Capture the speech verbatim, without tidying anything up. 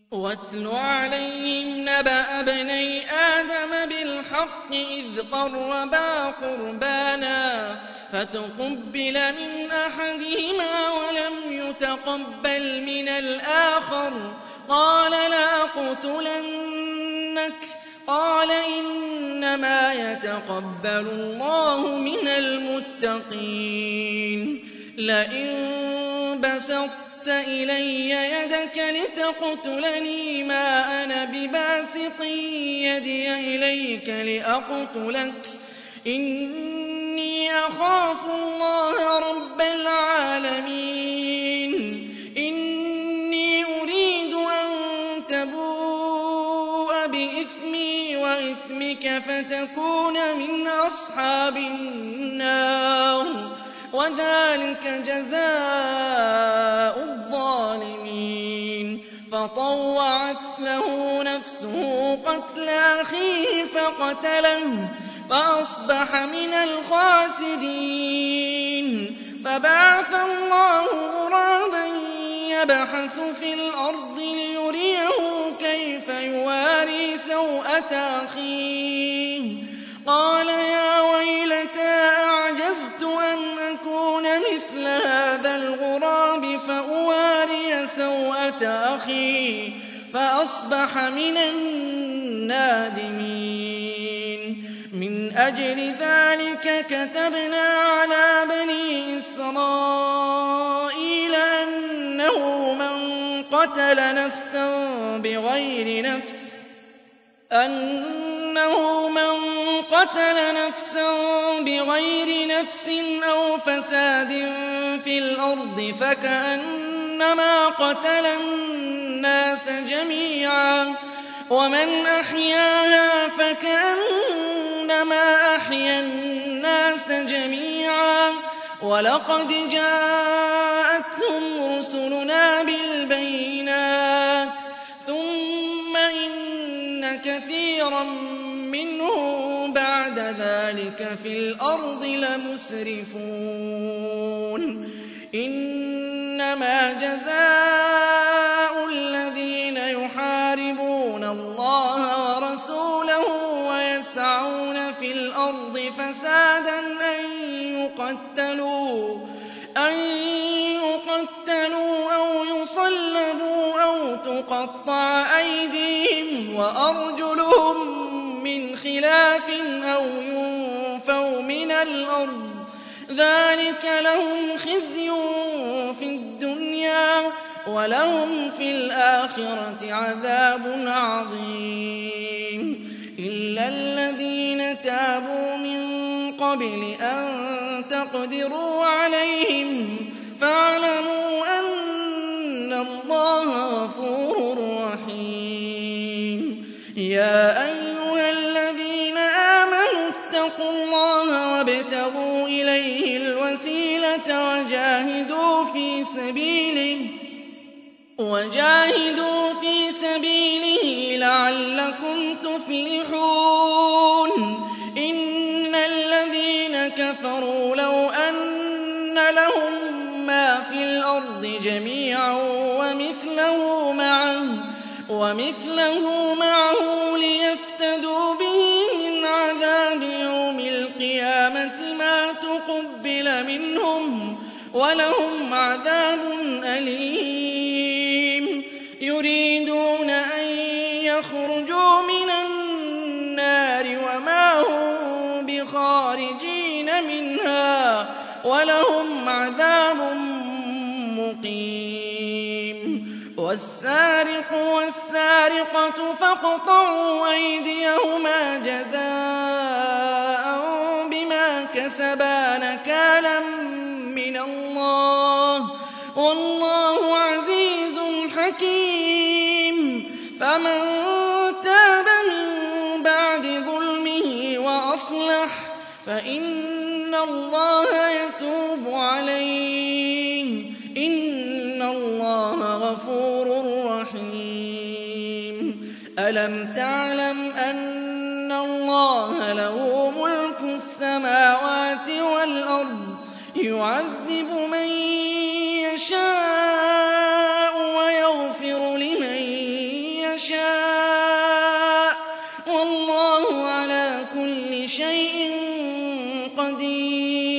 واتل عليهم نبأ ابني آدم بالحق إذ قربا قربانا فتقبل من أحدهما ولم يتقبل من الآخر قال لأقتلنك قال إنما يتقبل الله من المتقين لئن بسطت إلي يدك لتقتلني ما أنا بباسط يدي إليك لأقتلك إني أخاف الله رب العالمين إني أريد أن تبوء بإثمي وإثمك فتكون من أصحاب النار وذلك جزاء الظالمين فطوعت له نفسه قتل أخيه فقتله فأصبح من الخاسرين فبعث الله غرابا يبحث في الأرض ليريه كيف يواري سوءة أخيه قال يا ويلتى أعجزت أن أكون مثل هذا الغراب فأواري سوءة أخي فأصبح من النادمين من أجل ذلك كتبنا على بني إسرائيل أنه من قتل نفسا بغير نفس أنه من قتل نفسا بغير نفس أو فساد في الأرض فكأنما قتل الناس جميعا ومن أحياها فكأنما أحيا الناس جميعا ولقد جاءتهم رسلنا بالبينات ثم إن كثيرا منهم بعد ذلك في الأرض لمسرفون إنما جزاء الذين يحاربون الله ورسوله ويسعون في الأرض فسادا أن يقتلوا أن يقتلوا أو يصلبوا أو تقطع أيديهم وأرجلهم من خلاف أو ينفوا من الأرض ذلك لهم خزي في الدنيا ولهم في الآخرة عذاب عظيم إلا الذين تابوا من قبل أن تقدروا عليهم فاعلموا أن الله غفور رحيم يا أيها الذين آمنوا اتقوا الله وابتغوا إليه الوسيلة وجاهدوا في سبيله وجاهدوا في سبيله لعلكم تفلحون إن الذين كفروا لو أن لهم ما في الأرض جميعا ومثله معه ومثله معه ليفتدوا به من عذاب يوم القيامة ما تقبل منهم ولهم عذاب أليم يريدون أن يخرجوا من النار وما هم بخارجين منها ولهم عذاب مقيم والسارق والسارقة فاقطعوا أيديهما جزاء بما كسبا نكالا من الله والله عزيز حكيم فمن تاب من بعد ظلمه وأصلح فإن الله يتوب عليه إن الله غفور رحيم ألم تعلم أن الله له ملك السماوات والأرض يعذب من يشاء ويغفر لمن يَشَاءُ ۗ وَاللَّهُ عَلَىٰ كُلِّ شَيْءٍ قَدِيرٌ